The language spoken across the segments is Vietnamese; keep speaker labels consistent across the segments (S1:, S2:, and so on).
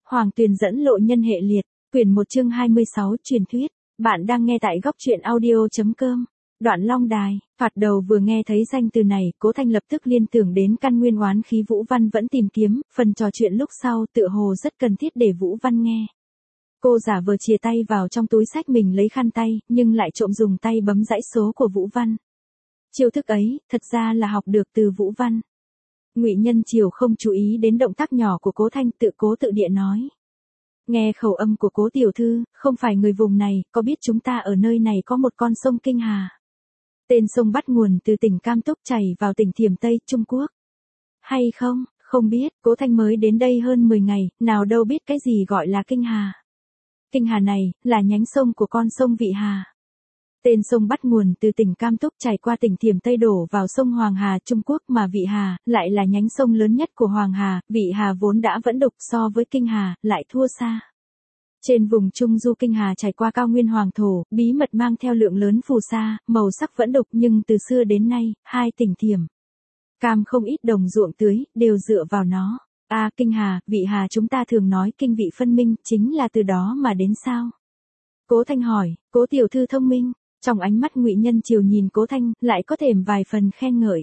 S1: Hoàng Tuyền dẫn lộ nhân hệ liệt, quyển 1 chương 26 truyền thuyết. Bạn đang nghe tại góc truyện audio.com. Đoạn Long Đài, thoạt đầu vừa nghe thấy danh từ này, Cố Thanh lập tức liên tưởng đến căn nguyên oán khí Vũ Văn vẫn tìm kiếm, phần trò chuyện lúc sau tựa hồ rất cần thiết để Vũ Văn nghe. Cô giả vờ chìa tay vào trong túi sách mình lấy khăn tay, nhưng lại trộm dùng tay bấm dãy số của Vũ Văn. Chiêu thức ấy, thật ra là học được từ Vũ Văn. Ngụy Nhân Triều không chú ý đến động tác nhỏ của Cố Thanh, tự địa nói. Nghe khẩu âm của Cố tiểu thư, không phải người vùng này, có biết chúng ta ở nơi này có một con sông Kinh Hà. Tên sông bắt nguồn từ tỉnh Cam Túc chảy vào tỉnh Thiểm Tây, Trung Quốc. Hay không, không biết, Cố Thanh mới đến đây hơn 10 ngày, nào đâu biết cái gì gọi là Kinh Hà. Kinh Hà này, là nhánh sông của con sông Vị Hà. Tên sông bắt nguồn từ tỉnh Cam Túc chảy qua tỉnh Thiểm Tây đổ vào sông Hoàng Hà Trung Quốc mà Vị Hà, lại là nhánh sông lớn nhất của Hoàng Hà, Vị Hà vốn đã vẫn đục so với Kinh Hà, lại thua xa. Trên vùng Trung Du Kinh Hà chảy qua cao nguyên Hoàng Thổ, bí mật mang theo lượng lớn phù sa, màu sắc vẫn đục nhưng từ xưa đến nay, hai tỉnh Thiểm Cam không ít đồng ruộng tưới, đều dựa vào nó. Kinh Hà, Vị Hà chúng ta thường nói kinh vị phân minh, chính là từ đó mà đến sao? Cố Thanh hỏi, Cố tiểu thư thông minh. Trong ánh mắt Ngụy Nhân Triều nhìn Cố Thanh, lại có thêm vài phần khen ngợi.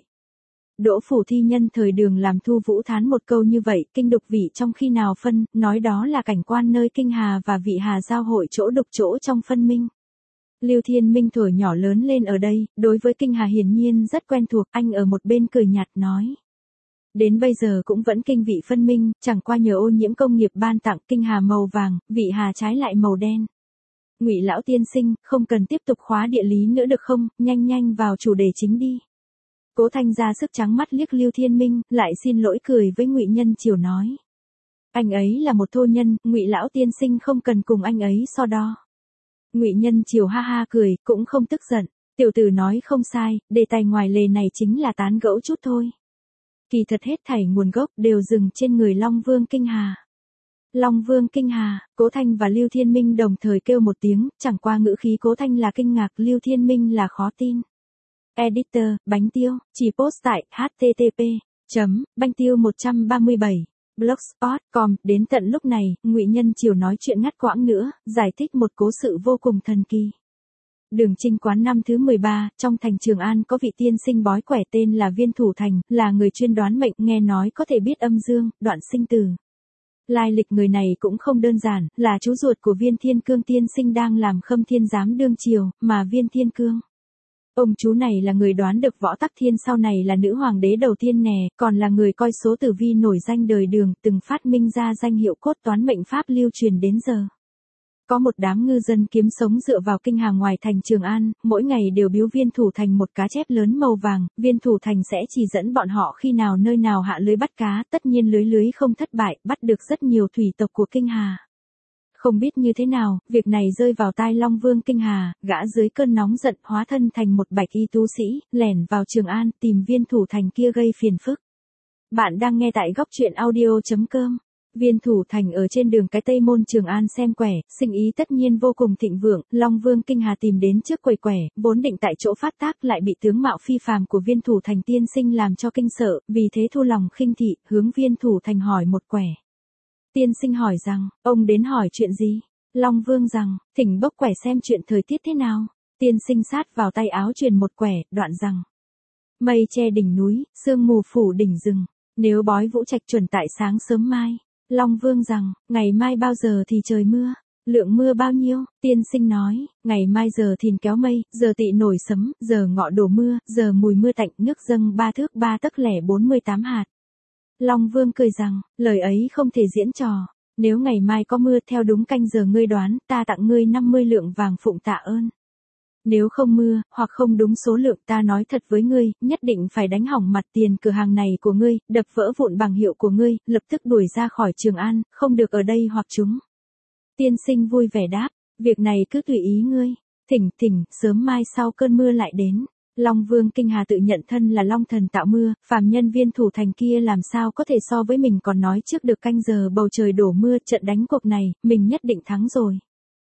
S1: Đỗ phủ thi nhân thời Đường làm Thu Vũ thán một câu như vậy, kinh đục vị trong khi nào phân, nói đó là cảnh quan nơi Kinh Hà và Vị Hà giao hội chỗ đục chỗ trong phân minh. Lưu Thiên Minh thuở nhỏ lớn lên ở đây, đối với Kinh Hà hiển nhiên rất quen thuộc, anh ở một bên cười nhạt nói. Đến bây giờ cũng vẫn kinh vị phân minh, chẳng qua nhờ ô nhiễm công nghiệp ban tặng Kinh Hà màu vàng, Vị Hà trái lại màu đen. Ngụy lão tiên sinh, không cần tiếp tục khóa địa lý nữa được không, nhanh vào chủ đề chính đi. Cố Thanh ra sức trắng mắt liếc Lưu Thiên Minh, lại xin lỗi cười với Ngụy Nhân Triều nói. Anh ấy là một thô nhân, Ngụy lão tiên sinh không cần cùng anh ấy so đo. Ngụy Nhân Triều ha ha cười, cũng không tức giận. Tiểu tử nói không sai, đề tài ngoài lề này chính là tán gẫu chút thôi. Kỳ thật hết thảy nguồn gốc đều dừng trên người Long Vương Kinh Hà. Long Vương Kinh Hà, Cố Thanh và Lưu Thiên Minh đồng thời kêu một tiếng, chẳng qua ngữ khí Cố Thanh là kinh ngạc, Lưu Thiên Minh là khó tin. Editor, Bánh Tiêu, chỉ post tại http://banh tiêu137blogspot.com. Đến tận lúc này, Ngụy Nhân Triều nói chuyện ngắt quãng nữa, giải thích một cố sự vô cùng thần kỳ. Đường Trinh Quán năm thứ 13, trong thành Trường An có vị tiên sinh bói quẻ tên là Viên Thủ Thành, là người chuyên đoán mệnh, nghe nói có thể biết âm dương, đoạn sinh tử. Lai lịch người này cũng không đơn giản, là chú ruột của Viên Thiên Cương tiên sinh đang làm Khâm Thiên Giám đương triều, mà Viên Thiên Cương. Ông chú này là người đoán được Võ Tắc Thiên sau này là nữ hoàng đế đầu tiên nè, còn là người coi số tử vi nổi danh đời Đường, từng phát minh ra danh hiệu cốt toán mệnh pháp lưu truyền đến giờ. Có một đám ngư dân kiếm sống dựa vào Kinh Hà ngoài thành Trường An, mỗi ngày đều biếu Viên Thủ Thành một cá chép lớn màu vàng, Viên Thủ Thành sẽ chỉ dẫn bọn họ khi nào nơi nào hạ lưới bắt cá, tất nhiên lưới không thất bại, bắt được rất nhiều thủy tộc của Kinh Hà. Không biết như thế nào, việc này rơi vào tai Long Vương Kinh Hà, gã dưới cơn nóng giận hóa thân thành một bạch y tu sĩ, lẻn vào Trường An tìm Viên Thủ Thành kia gây phiền phức. Bạn đang nghe tại góc truyện audio.com. Viên Thủ Thành ở trên đường cái Tây Môn Trường An xem quẻ, sinh ý tất nhiên vô cùng thịnh vượng, Long Vương Kinh Hà tìm đến trước quầy quẻ, vốn định tại chỗ phát tác lại bị tướng mạo phi phàm của Viên Thủ Thành tiên sinh làm cho kinh sợ, vì thế thu lòng khinh thị, hướng Viên Thủ Thành hỏi một quẻ. Tiên sinh hỏi rằng, ông đến hỏi chuyện gì? Long Vương rằng, thỉnh bốc quẻ xem chuyện thời tiết thế nào. Tiên sinh sát vào tay áo truyền một quẻ, đoạn rằng. Mây che đỉnh núi, sương mù phủ đỉnh rừng. Nếu bói Vũ Trạch chuẩn tại sáng sớm mai. Long Vương rằng, ngày mai bao giờ thì trời mưa? Lượng mưa bao nhiêu? Tiên sinh nói, ngày mai giờ thìn kéo mây, giờ tỵ nổi sấm, giờ ngọ đổ mưa, giờ mùi mưa tạnh, nước dâng 3 thước 3 tấc lẻ 48 hạt. Long Vương cười rằng, lời ấy không thể diễn trò. Nếu ngày mai có mưa theo đúng canh giờ ngươi đoán, ta tặng ngươi 50 lượng vàng phụng tạ ơn. Nếu không mưa, hoặc không đúng số lượng, ta nói thật với ngươi, nhất định phải đánh hỏng mặt tiền cửa hàng này của ngươi, đập vỡ vụn bằng hiệu của ngươi, lập tức đuổi ra khỏi Trường An, không được ở đây hoặc chúng. Tiên sinh vui vẻ đáp, việc này cứ tùy ý ngươi. Thỉnh, sớm mai sau cơn mưa lại đến. Long Vương Kinh Hà tự nhận thân là Long Thần tạo mưa, phàm nhân Viên Thủ Thành kia làm sao có thể so với mình, còn nói trước được canh giờ bầu trời đổ mưa, trận đánh cuộc này, mình nhất định thắng rồi.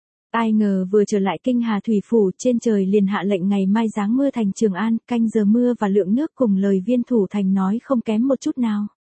S1: Ai ngờ vừa trở lại Kinh Hà thủy phủ, trên trời liền hạ lệnh ngày mai giáng mưa thành Trường An, canh giờ mưa và lượng nước cùng lời Viên Thủ Thành nói không kém một chút nào.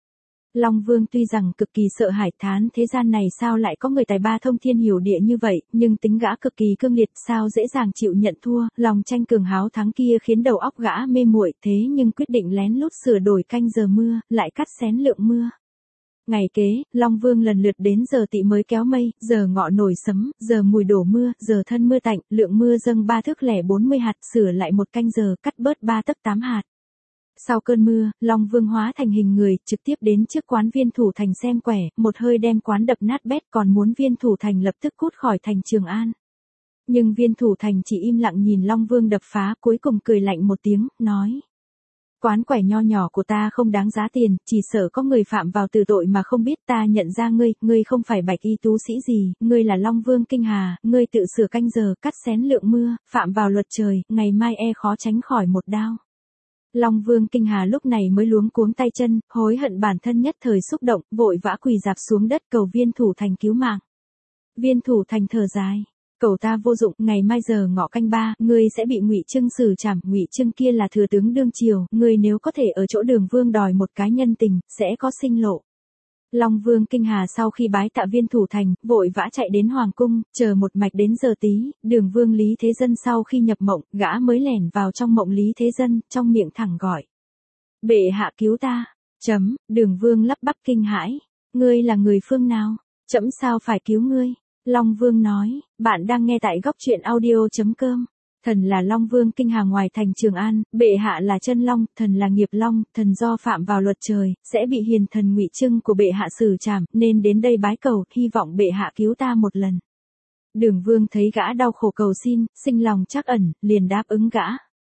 S1: Long Vương tuy rằng cực kỳ sợ hãi thán thế gian này sao lại có người tài ba thông thiên hiểu địa như vậy, nhưng tính gã cực kỳ cương liệt sao dễ dàng chịu nhận thua, lòng tranh cường háo thắng kia khiến đầu óc gã mê muội thế nhưng quyết định lén lút sửa đổi canh giờ mưa, lại cắt xén lượng mưa. Ngày kế, Long Vương lần lượt đến giờ tỵ mới kéo mây, giờ ngọ nổi sấm, giờ mùi đổ mưa, giờ thân mưa tạnh, lượng mưa dâng 3 thước lẻ 40 hạt, sửa lại một canh giờ, cắt bớt 3 tấc 8 hạt. Sau cơn mưa, Long Vương hóa thành hình người, trực tiếp đến trước quán Viên Thủ Thành xem quẻ, một hơi đem quán đập nát bét còn muốn Viên Thủ Thành lập tức cút khỏi thành Trường An. Nhưng Viên Thủ Thành chỉ im lặng nhìn Long Vương đập phá, cuối cùng cười lạnh một tiếng, nói. Quán quẻ nho nhỏ của ta không đáng giá tiền, chỉ sợ có người phạm vào từ tội mà không biết ta nhận ra ngươi không phải bạch y tú sĩ gì, ngươi là Long Vương Kinh Hà, ngươi tự sửa canh giờ, cắt xén lượng mưa, phạm vào luật trời, ngày mai khó tránh khỏi một đao. Long Vương Kinh Hà lúc này mới luống cuống tay chân, hối hận bản thân nhất thời xúc động, vội vã quỳ rạp xuống đất cầu Viên Thủ Thành cứu mạng. Viên Thủ Thành thở dài. Cầu ta vô dụng, ngày mai giờ ngọ canh 3, ngươi sẽ bị Ngụy Trưng xử trảm, Ngụy Trưng kia là thừa tướng đương triều, ngươi nếu có thể ở chỗ Đường Vương đòi một cái nhân tình, sẽ có sinh lộ. Long Vương Kinh Hà sau khi bái tạ Viên Thủ Thành, vội vã chạy đến Hoàng cung, chờ một mạch đến giờ tí, Đường Vương Lý Thế Dân sau khi nhập mộng, gã mới lẻn vào trong mộng Lý Thế Dân, trong miệng thẳng gọi. Bệ hạ cứu ta. Đường Vương lắp bắp kinh hãi. Ngươi là người phương nào? Trẫm sao phải cứu ngươi? Long Vương nói, bạn đang nghe tại góc truyện audio.com. Thần là Long Vương Kinh Hà ngoài thành Trường An, bệ hạ là chân long, thần là nghiệp long, thần do phạm vào luật trời, sẽ bị hiền thần Ngụy Trưng của bệ hạ xử trảm, nên đến đây bái cầu, hy vọng bệ hạ cứu ta một lần. Đường Vương thấy gã đau khổ cầu xin, sinh lòng trắc ẩn, liền đáp ứng gã.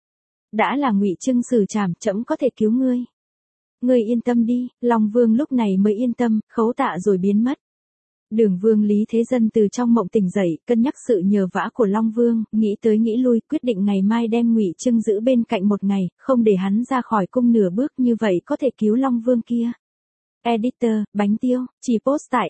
S1: Đã là Ngụy Trưng xử trảm, trẫm có thể cứu ngươi. Ngươi yên tâm đi, Long Vương lúc này mới yên tâm, khấu tạ rồi biến mất. Đường Vương Lý Thế Dân từ trong mộng tỉnh dậy, cân nhắc sự nhờ vả của Long Vương, nghĩ tới nghĩ lui, quyết định ngày mai đem Ngụy Trưng giữ bên cạnh một ngày, không để hắn ra khỏi cung nửa bước, như vậy có thể cứu Long Vương kia. Editor, Bánh Tiêu, chỉ post tại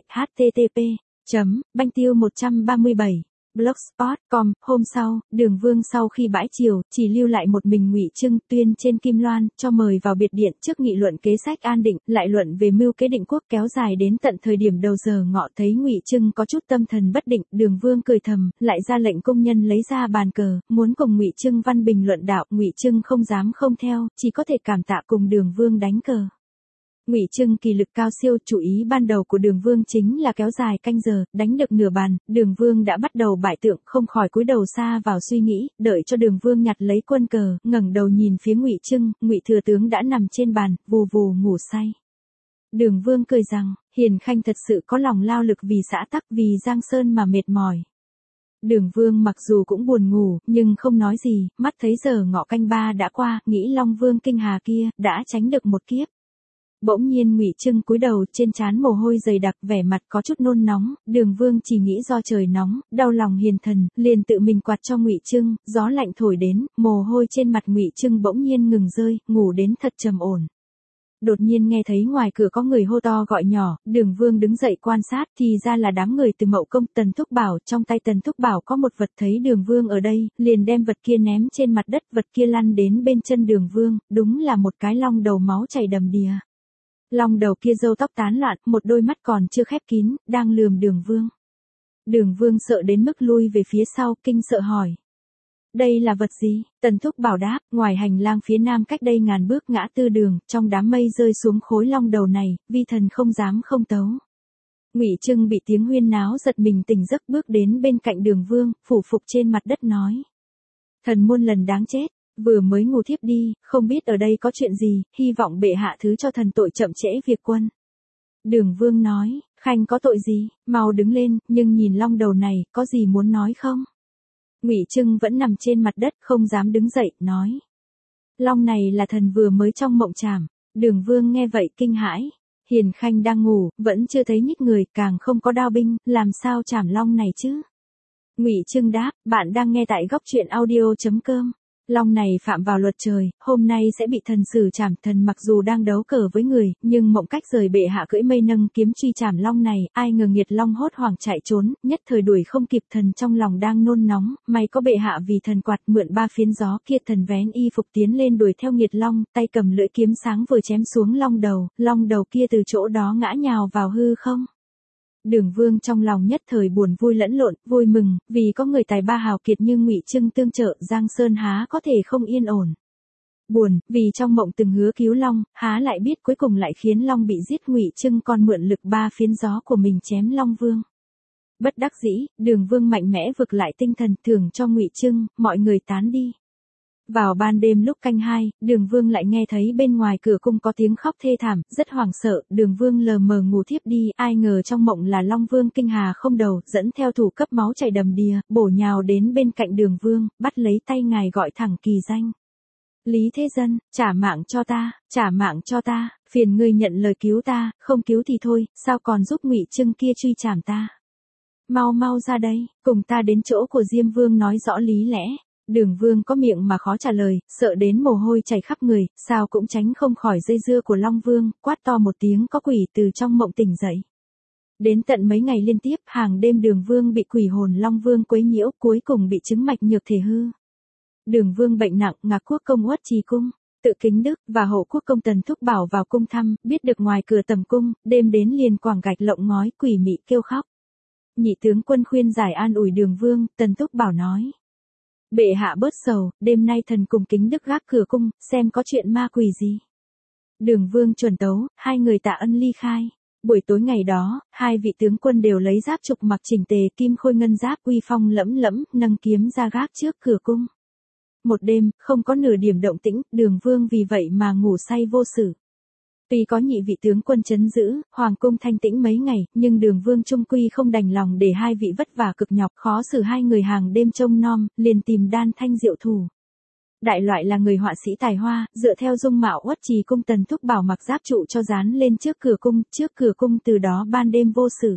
S1: http://banh tiêu 137 blogspot.com. Hôm sau, Đường Vương sau khi bãi triều, chỉ lưu lại một mình Ngụy Trưng, tuyên trên kim loan, cho mời vào biệt điện trước nghị luận kế sách an định, lại luận về mưu kế định quốc kéo dài đến tận thời điểm đầu giờ ngọ thấy Ngụy Trưng có chút tâm thần bất định, Đường Vương cười thầm, lại ra lệnh công nhân lấy ra bàn cờ, muốn cùng Ngụy Trưng văn bình luận đạo, Ngụy Trưng không dám không theo, chỉ có thể cảm tạ cùng Đường Vương đánh cờ. Ngụy Trưng kỳ lực cao siêu, chủ ý ban đầu của Đường Vương chính là kéo dài canh giờ, đánh được nửa bàn, Đường Vương đã bắt đầu bại tượng, không khỏi cúi đầu xa vào suy nghĩ, đợi cho Đường Vương nhặt lấy quân cờ, ngẩng đầu nhìn phía Ngụy Trưng, Ngụy thừa tướng đã nằm trên bàn, vù vù ngủ say. Đường Vương cười rằng, Hiền Khanh thật sự có lòng lao lực vì xã tắc, vì Giang Sơn mà mệt mỏi. Đường Vương mặc dù cũng buồn ngủ, nhưng không nói gì, mắt thấy giờ ngọ canh 3 đã qua, nghĩ Long Vương Kinh Hà kia đã tránh được một kiếp. Bỗng nhiên Ngụy Trưng cúi đầu, trên trán mồ hôi dày đặc, vẻ mặt có chút nôn nóng, Đường Vương chỉ nghĩ do trời nóng, đau lòng hiền thần, liền tự mình quạt cho Ngụy Trưng, gió lạnh thổi đến, mồ hôi trên mặt Ngụy Trưng bỗng nhiên ngừng rơi, ngủ đến thật trầm ổn. Đột nhiên nghe thấy ngoài cửa có người hô to gọi nhỏ, Đường Vương đứng dậy quan sát, thì ra là đám người từ Mậu Công. Tần Thúc Bảo, trong tay Tần Thúc Bảo có một vật, thấy Đường Vương ở đây, liền đem vật kia ném trên mặt đất, vật kia lăn đến bên chân Đường Vương, đúng là một cái long đầu máu chảy đầm đìa. Long đầu kia râu tóc tán loạn, một đôi mắt còn chưa khép kín, đang lườm Đường Vương. Đường Vương sợ đến mức lui về phía sau, kinh sợ hỏi. Đây là vật gì? Tần Thúc Bảo đáp, ngoài hành lang phía nam cách đây ngàn bước ngã tư đường, trong đám mây rơi xuống khối long đầu này, vi thần không dám không tấu. Ngụy Trưng bị tiếng huyên náo giật mình tỉnh giấc, bước đến bên cạnh Đường Vương, phủ phục trên mặt đất nói. Thần muôn lần đáng chết. Vừa mới ngủ thiếp đi, không biết ở đây có chuyện gì, hy vọng bệ hạ thứ cho thần tội chậm trễ việc quân. Đường Vương nói, Khanh có tội gì, mau đứng lên, nhưng nhìn long đầu này, có gì muốn nói không? Ngụy Trưng vẫn nằm trên mặt đất, không dám đứng dậy, nói. Long này là thần vừa mới trong mộng trảm. Đường Vương nghe vậy kinh hãi. Hiền Khanh đang ngủ, vẫn chưa thấy nhích người, càng không có đao binh, làm sao trảm long này chứ? Ngụy Trưng đáp, bạn đang nghe tại góc truyện audio.com. Long này phạm vào luật trời, hôm nay sẽ bị thần xử trảm. Thần mặc dù đang đấu cờ với người, nhưng mộng cách rời bệ hạ cưỡi mây nâng kiếm truy trảm long này, ai ngờ nghiệt long hốt hoảng chạy trốn, nhất thời đuổi không kịp. Thần trong lòng đang nôn nóng, may có bệ hạ vì thần quạt mượn 3 phiến gió kia. Thần vén y phục tiến lên đuổi theo nghiệt long, tay cầm lưỡi kiếm sáng vừa chém xuống long đầu kia từ chỗ đó ngã nhào vào hư không. Đường Vương trong lòng nhất thời buồn vui lẫn lộn, vui mừng, vì có người tài ba hào kiệt như Ngụy Trưng tương trợ, Giang Sơn há có thể không yên ổn. Buồn, vì trong mộng từng hứa cứu Long, há lại biết cuối cùng lại khiến Long bị giết. Ngụy Trưng còn mượn lực 3 phiến gió của mình chém Long Vương. Bất đắc dĩ, Đường Vương mạnh mẽ vực lại tinh thần thưởng cho Ngụy Trưng, mọi người tán đi. Vào ban đêm lúc canh 2, Đường Vương lại nghe thấy bên ngoài cửa cung có tiếng khóc thê thảm, rất hoảng sợ. Đường Vương lờ mờ ngủ thiếp đi, ai ngờ trong mộng là Long Vương Kinh Hà không đầu, dẫn theo thủ cấp máu chảy đầm đìa, bổ nhào đến bên cạnh Đường Vương, bắt lấy tay ngài gọi thẳng kỳ danh. Lý Thế Dân, trả mạng cho ta, phiền ngươi nhận lời cứu ta, không cứu thì thôi, sao còn giúp Ngụy Trưng kia truy trảm ta. Mau ra đây, cùng ta đến chỗ của Diêm Vương nói rõ lý lẽ. Đường Vương có miệng mà khó trả lời, sợ đến mồ hôi chảy khắp người, sao cũng tránh không khỏi dây dưa của Long Vương, quát to một tiếng có quỷ từ trong mộng tỉnh dậy. Đến tận mấy ngày liên tiếp, hàng đêm Đường Vương bị quỷ hồn Long Vương quấy nhiễu, cuối cùng bị chứng mạch nhược thể hư. Đường Vương bệnh nặng, Ngạc Quốc công Uất Trì cung, Tự Kính Đức và Hộ Quốc công Tần Thúc Bảo vào cung thăm, biết được ngoài cửa tầm cung, đêm đến liền quảng gạch lộng ngói, quỷ mị kêu khóc. Nhị tướng quân khuyên giải an ủi Đường Vương, Tần Thúc Bảo nói: bệ hạ bớt sầu, đêm nay thần cùng Kính Đức gác cửa cung, xem có chuyện ma quỷ gì. Đường Vương chuẩn tấu, hai người tạ ân ly khai. Buổi tối ngày đó, hai vị tướng quân đều lấy giáp trục mặc chỉnh tề, kim khôi ngân giáp uy phong lẫm lẫm, nâng kiếm ra gác trước cửa cung. Một đêm, không có nửa điểm động tĩnh, Đường Vương vì vậy mà ngủ say vô sự. Tuy có nhị vị tướng quân trấn giữ, hoàng cung thanh tĩnh mấy ngày, nhưng Đường Vương trung quy không đành lòng để hai vị vất vả cực nhọc, khó xử hai người hàng đêm trông nom, liền tìm Đan Thanh Diệu thủ. Đại loại là người họa sĩ tài hoa, dựa theo dung mạo Uất Trì cung Tần Thúc Bảo mặc giáp trụ cho dán lên trước cửa cung từ đó ban đêm vô sự.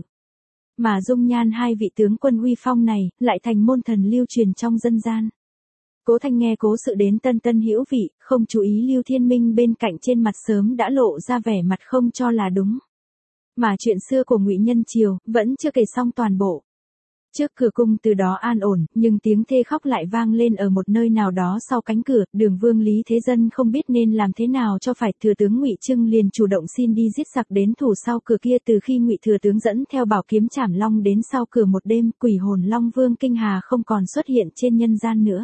S1: Mà dung nhan hai vị tướng quân uy phong này, lại thành môn thần lưu truyền trong dân gian. Cố Thanh nghe cố sự đến tân tân hữu vị, không chú ý Lưu Thiên Minh bên cạnh trên mặt sớm đã lộ ra vẻ mặt không cho là đúng. Mà chuyện xưa của Ngụy Nhân Triều vẫn chưa kể xong toàn bộ. Trước cửa cung từ đó an ổn, nhưng tiếng thê khóc lại vang lên ở một nơi nào đó sau cánh cửa. Đường Vương Lý Thế Dân không biết nên làm thế nào cho phải, thừa tướng Ngụy Trưng liền chủ động xin đi giết giặc đến thủ sau cửa kia. Từ khi Ngụy thừa tướng dẫn theo bảo kiếm trảm long đến sau cửa một đêm, quỷ hồn Long Vương Kinh Hà không còn xuất hiện trên nhân gian nữa.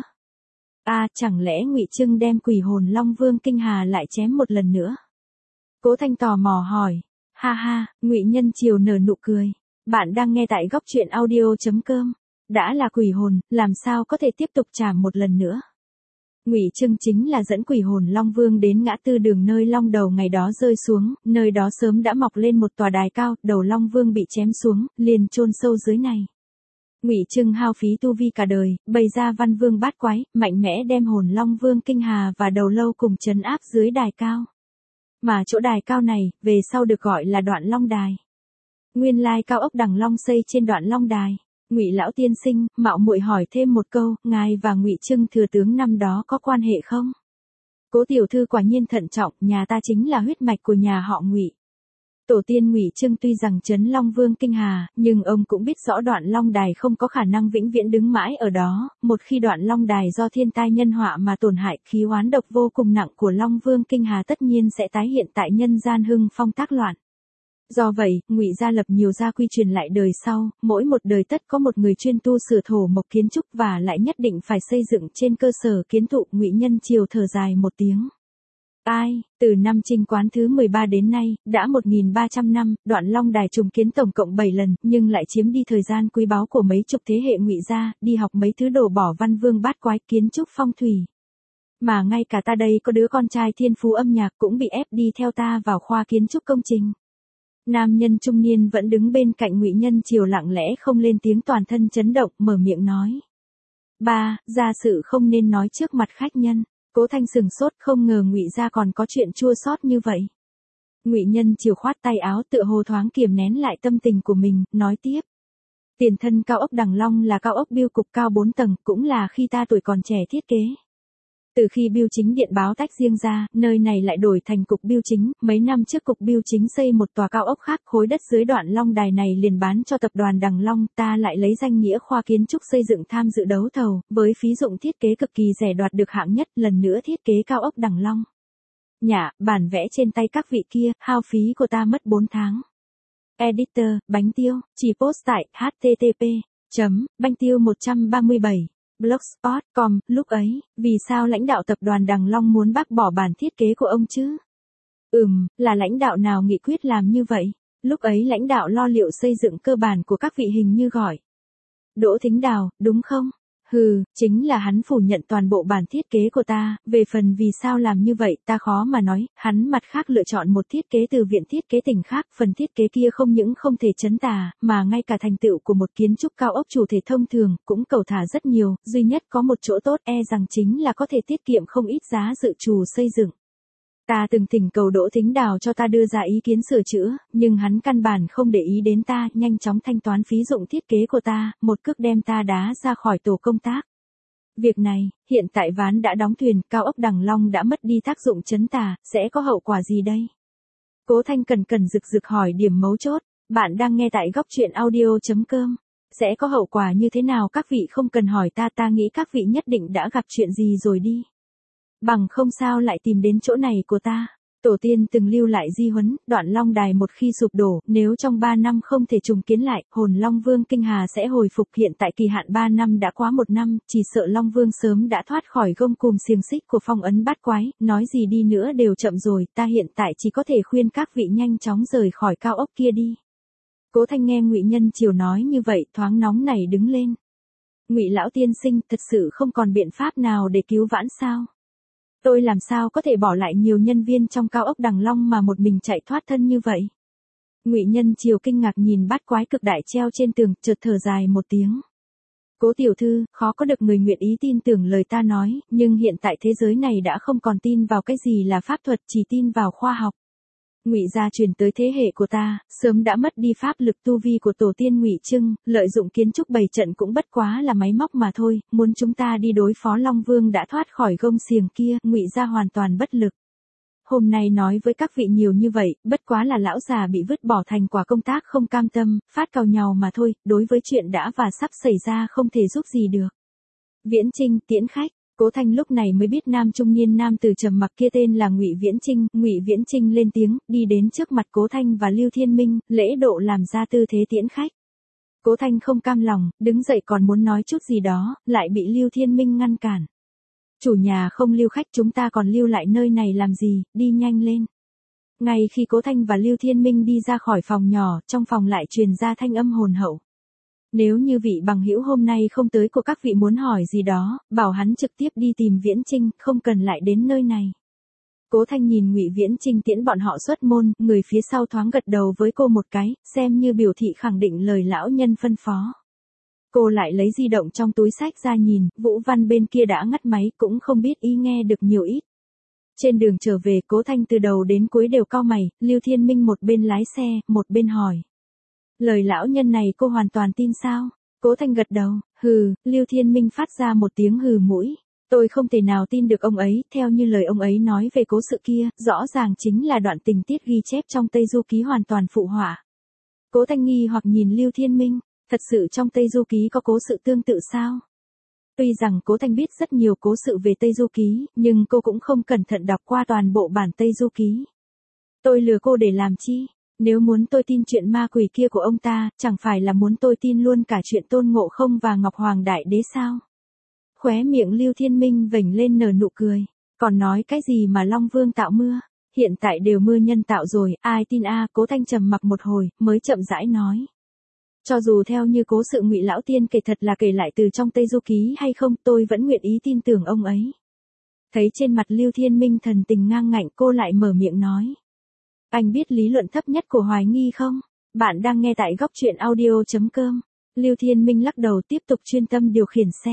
S1: Chẳng lẽ Ngụy Trưng đem quỷ hồn Long Vương Kinh Hà lại chém một lần nữa? Cố Thanh tò mò hỏi. Ha, Ngụy Nhân Triều nở nụ cười. Bạn đang nghe tại góc truyện audio.com. Đã là quỷ hồn, làm sao có thể tiếp tục trảm một lần nữa? Ngụy Trưng chính là dẫn quỷ hồn Long Vương đến ngã tư đường nơi long đầu ngày đó rơi xuống, nơi đó sớm đã mọc lên một tòa đài cao, đầu Long Vương bị chém xuống, liền chôn sâu dưới này. Ngụy Trưng hao phí tu vi cả đời, bày ra văn vương bát quái, mạnh mẽ đem hồn Long Vương Kinh Hà và đầu lâu cùng trấn áp dưới đài cao. Mà chỗ đài cao này, về sau được gọi là Đoạn Long Đài. Nguyên lai cao ốc Đằng Long xây trên Đoạn Long Đài. Ngụy lão tiên sinh, mạo muội hỏi thêm một câu, ngài và Ngụy Trưng thừa tướng năm đó có quan hệ không? Cố tiểu thư quả nhiên thận trọng, nhà ta chính là huyết mạch của nhà họ Ngụy. Tổ tiên Ngụy Trưng tuy rằng trấn Long Vương Kinh Hà, nhưng ông cũng biết rõ Đoạn Long Đài không có khả năng vĩnh viễn đứng mãi ở đó, một khi Đoạn Long Đài do thiên tai nhân họa mà tổn hại, khí oán độc vô cùng nặng của Long Vương Kinh Hà tất nhiên sẽ tái hiện tại nhân gian hưng phong tác loạn. Do vậy, Ngụy gia lập nhiều gia quy truyền lại đời sau, mỗi một đời tất có một người chuyên tu sửa thổ mộc kiến trúc và lại nhất định phải xây dựng trên cơ sở kiến thụ. Ngụy Nhân Triều thở dài một tiếng. Từ năm Trinh Quán thứ 13 đến nay, đã 1.300 năm, Đoạn Long Đài trùng kiến tổng cộng 7 lần, nhưng lại chiếm đi thời gian quý báu của mấy chục thế hệ Ngụy gia, đi học mấy thứ đổ bỏ văn vương bát quái, kiến trúc phong thủy. Mà ngay cả ta đây có đứa con trai thiên phú âm nhạc cũng bị ép đi theo ta vào khoa kiến trúc công trình. Nam nhân trung niên vẫn đứng bên cạnh Ngụy Nhân Triều lặng lẽ không lên tiếng, toàn thân chấn động, mở miệng nói. Gia sự không nên nói trước mặt khách nhân. Cố Thanh sừng sốt, không ngờ Ngụy gia còn có chuyện chua xót như vậy. Ngụy Nhân Triều khoát tay áo, tựa hồ thoáng kiềm nén lại tâm tình của mình, nói tiếp. Tiền thân cao ốc Đằng Long là cao ốc biêu cục cao 4 tầng, cũng là khi ta tuổi còn trẻ thiết kế. Từ khi bưu chính điện báo tách riêng ra, nơi này lại đổi thành cục bưu chính, mấy năm trước cục bưu chính xây một tòa cao ốc khác, khối đất dưới Đoạn Long Đài này liền bán cho tập đoàn Đằng Long, ta lại lấy danh nghĩa khoa kiến trúc xây dựng tham dự đấu thầu, với phí dụng thiết kế cực kỳ rẻ đoạt được hạng nhất, lần nữa thiết kế cao ốc Đằng Long. Nhả, bản vẽ trên tay các vị kia, hao phí của ta mất 4 tháng. Editor, bánh tiêu, chỉ post tại http://banh tiêu 137. Blogspot.com, lúc ấy, vì sao lãnh đạo tập đoàn Đằng Long muốn bác bỏ bản thiết kế của ông chứ? Là lãnh đạo nào nghị quyết làm như vậy? Lúc ấy lãnh đạo lo liệu xây dựng cơ bản của các vị hình như gọi Đỗ Thính Đào, đúng không? Chính là hắn phủ nhận toàn bộ bản thiết kế của ta, về phần vì sao làm như vậy ta khó mà nói, hắn mặt khác lựa chọn một thiết kế từ viện thiết kế tỉnh khác, phần thiết kế kia không những không thể chấn tà, mà ngay cả thành tựu của một kiến trúc cao ốc chủ thể thông thường, cũng cầu thả rất nhiều, duy nhất có một chỗ tốt rằng chính là có thể tiết kiệm không ít giá dự trù xây dựng. Ta từng thỉnh cầu Đỗ Thính Đào cho ta đưa ra ý kiến sửa chữa, nhưng hắn căn bản không để ý đến ta, nhanh chóng thanh toán phí dụng thiết kế của ta, một cước đem ta đá ra khỏi tổ công tác. Việc này, hiện tại ván đã đóng thuyền, cao ốc Đằng Long đã mất đi tác dụng chấn tà, sẽ có hậu quả gì đây? Cố Thanh cần rực rực hỏi điểm mấu chốt, bạn đang nghe tại góc truyện audio.com. Sẽ có hậu quả như thế nào các vị không cần hỏi ta nghĩ các vị nhất định đã gặp chuyện gì rồi đi. Bằng không sao lại tìm đến chỗ này của ta. Tổ tiên từng lưu lại di huấn, Đoạn Long Đài một khi sụp đổ, nếu trong 3 năm không thể trùng kiến lại, hồn Long Vương Kinh Hà sẽ hồi phục. Hiện tại kỳ hạn 3 năm đã quá 1 năm, chỉ sợ Long Vương sớm đã thoát khỏi gông cùm xiềng xích của phong ấn bát quái, nói gì đi nữa đều chậm rồi, ta hiện tại chỉ có thể khuyên các vị nhanh chóng rời khỏi cao ốc kia đi. Cố Thanh nghe Ngụy Nhân Triều nói như vậy, thoáng nóng nảy đứng lên. Ngụy lão tiên sinh, thật sự không còn biện pháp nào để cứu vãn sao? Tôi làm sao có thể bỏ lại nhiều nhân viên trong cao ốc Đằng Long mà một mình chạy thoát thân như vậy? Ngụy Nhân Triều kinh ngạc nhìn bát quái cực đại treo trên tường, chợt thở dài một tiếng. Cố tiểu thư, khó có được người nguyện ý tin tưởng lời ta nói, nhưng hiện tại thế giới này đã không còn tin vào cái gì là pháp thuật, chỉ tin vào khoa học. Ngụy gia truyền tới thế hệ của ta, sớm đã mất đi pháp lực tu vi của tổ tiên Ngụy Trưng, lợi dụng kiến trúc bày trận cũng bất quá là máy móc mà thôi, muốn chúng ta đi đối phó Long Vương đã thoát khỏi gông xiềng kia, Ngụy gia hoàn toàn bất lực. Hôm nay nói với các vị nhiều như vậy, bất quá là lão già bị vứt bỏ thành quả công tác không cam tâm, phát càu nhàu mà thôi, đối với chuyện đã và sắp xảy ra không thể giúp gì được. Viễn Trinh tiễn khách. Cố Thanh lúc này mới biết nam trung niên nam tử trầm mặc kia tên là Ngụy Viễn Trinh. Ngụy Viễn Trinh lên tiếng, đi đến trước mặt Cố Thanh và Lưu Thiên Minh, lễ độ làm ra tư thế tiễn khách. Cố Thanh không cam lòng, đứng dậy còn muốn nói chút gì đó, lại bị Lưu Thiên Minh ngăn cản. Chủ nhà không lưu khách, chúng ta còn lưu lại nơi này làm gì, đi nhanh lên. Ngay khi Cố Thanh và Lưu Thiên Minh đi ra khỏi phòng nhỏ, trong phòng lại truyền ra thanh âm hồn hậu. Nếu như vị bằng hữu hôm nay không tới của các vị muốn hỏi gì đó, bảo hắn trực tiếp đi tìm Viễn Trinh, không cần lại đến nơi này. Cố Thanh nhìn Ngụy Viễn Trinh tiễn bọn họ xuất môn, người phía sau thoáng gật đầu với cô một cái, xem như biểu thị khẳng định lời lão nhân phân phó. Cô lại lấy di động trong túi xách ra nhìn, Vũ Văn bên kia đã ngắt máy, cũng không biết ý nghe được nhiều ít. Trên đường trở về, Cố Thanh từ đầu đến cuối đều cau mày, Lưu Thiên Minh một bên lái xe, một bên hỏi. Lời lão nhân này cô hoàn toàn tin sao? Cố Thanh gật đầu, Lưu Thiên Minh phát ra một tiếng hừ mũi. Tôi không thể nào tin được ông ấy, theo như lời ông ấy nói về cố sự kia, rõ ràng chính là đoạn tình tiết ghi chép trong Tây Du Ký hoàn toàn phụ họa. Cố Thanh nghi hoặc nhìn Lưu Thiên Minh, thật sự trong Tây Du Ký có cố sự tương tự sao? Tuy rằng Cố Thanh biết rất nhiều cố sự về Tây Du Ký, nhưng cô cũng không cẩn thận đọc qua toàn bộ bản Tây Du Ký. Tôi lừa cô để làm chi? Nếu muốn tôi tin chuyện ma quỷ kia của ông ta, chẳng phải là muốn tôi tin luôn cả chuyện Tôn Ngộ Không và Ngọc Hoàng Đại Đế sao? Khóe miệng Lưu Thiên Minh vểnh lên nở nụ cười. Còn nói cái gì mà Long Vương tạo mưa? Hiện tại đều mưa nhân tạo rồi, ai tin a? Cố Thanh trầm mặc một hồi, mới chậm rãi nói. Cho dù theo như cố sự Ngụy lão tiên kể thật là kể lại từ trong Tây Du Ký hay không, tôi vẫn nguyện ý tin tưởng ông ấy. Thấy trên mặt Lưu Thiên Minh thần tình ngang ngạnh, cô lại mở miệng nói. Anh biết lý luận thấp nhất của hoài nghi không? Bạn đang nghe tại góc truyện audio.com. Lưu Thiên Minh lắc đầu tiếp tục chuyên tâm điều khiển xe.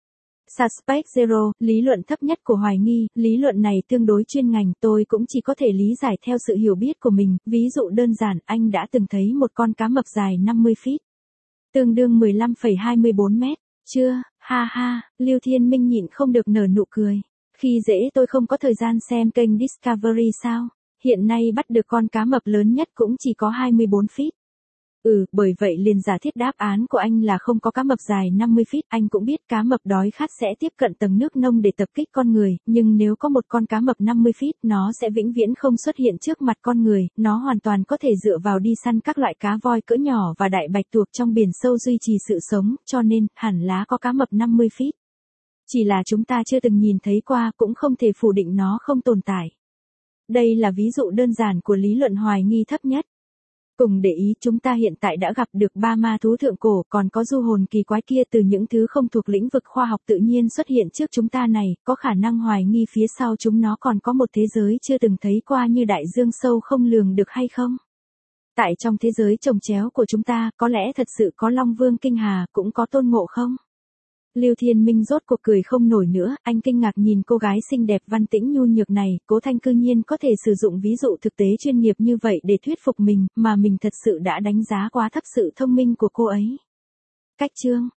S1: Suspect Zero, lý luận thấp nhất của hoài nghi, lý luận này tương đối chuyên ngành, tôi cũng chỉ có thể lý giải theo sự hiểu biết của mình, ví dụ đơn giản, anh đã từng thấy một con cá mập dài 50 feet, tương đương 15,24 mét, chưa, ha ha, Lưu Thiên Minh nhịn không được nở nụ cười. Khi dễ tôi không có thời gian xem kênh Discovery sao? Hiện nay bắt được con cá mập lớn nhất cũng chỉ có 24 feet. Bởi vậy liền giả thiết đáp án của anh là không có cá mập dài 50 feet. Anh cũng biết cá mập đói khát sẽ tiếp cận tầng nước nông để tập kích con người, nhưng nếu có một con cá mập 50 feet, nó sẽ vĩnh viễn không xuất hiện trước mặt con người, nó hoàn toàn có thể dựa vào đi săn các loại cá voi cỡ nhỏ và đại bạch tuộc trong biển sâu duy trì sự sống, cho nên, hẳn là có cá mập 50 feet. Chỉ là chúng ta chưa từng nhìn thấy qua, cũng không thể phủ định nó không tồn tại. Đây là ví dụ đơn giản của lý luận hoài nghi thấp nhất. Cùng để ý, chúng ta hiện tại đã gặp được 3 ma thú thượng cổ, còn có du hồn kỳ quái kia từ những thứ không thuộc lĩnh vực khoa học tự nhiên xuất hiện trước chúng ta này, có khả năng hoài nghi phía sau chúng nó còn có một thế giới chưa từng thấy qua như đại dương sâu không lường được hay không? Tại trong thế giới chồng chéo của chúng ta, có lẽ thật sự có Long Vương Kinh Hà, cũng có Tôn Ngộ không? Lưu Thiên Minh rốt cuộc cười không nổi nữa, anh kinh ngạc nhìn cô gái xinh đẹp văn tĩnh nhu nhược này, Cố Thanh cư nhiên có thể sử dụng ví dụ thực tế chuyên nghiệp như vậy để thuyết phục mình, mà mình thật sự đã đánh giá quá thấp sự thông minh của cô ấy. Cách chương